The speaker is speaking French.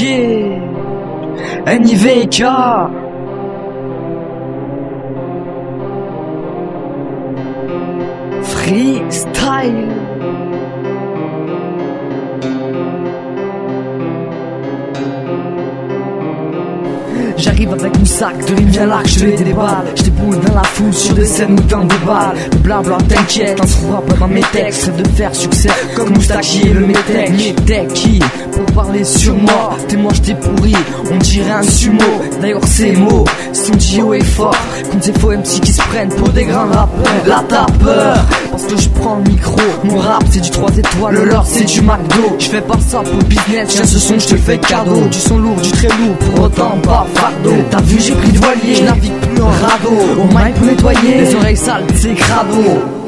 Yeah, NIVK. Freestyle. J'arrive avec mon sac de rimes bien large, je vais des balles. Je déboule dans la foule sur des scènes où dans des balles. Le blabla t'inquiète, on trouvera pas dans mes textes. Rêve de faire succès comme Moustaki et le Métèque. Métèque qui, pour parler sur moi, t'es moche, t'es pourri, on dirait un sumo. D'ailleurs ces mots, son duo est fort contre ces faux MC qui se prennent pour des grands rappeurs. Là t'as peur, parce que je prends le micro. Mon rap c'est du 3 étoiles, le leur c'est du McDo. Je fais pas ça pour le business, tiens ce son je te le fais cadeau. Du son lourd, du très lourd, pour autant pas fardeau. T'as vu j'ai pris de voilier, je navigue plus en radeau. Au mic pour nettoyer, les oreilles sales c'est crado.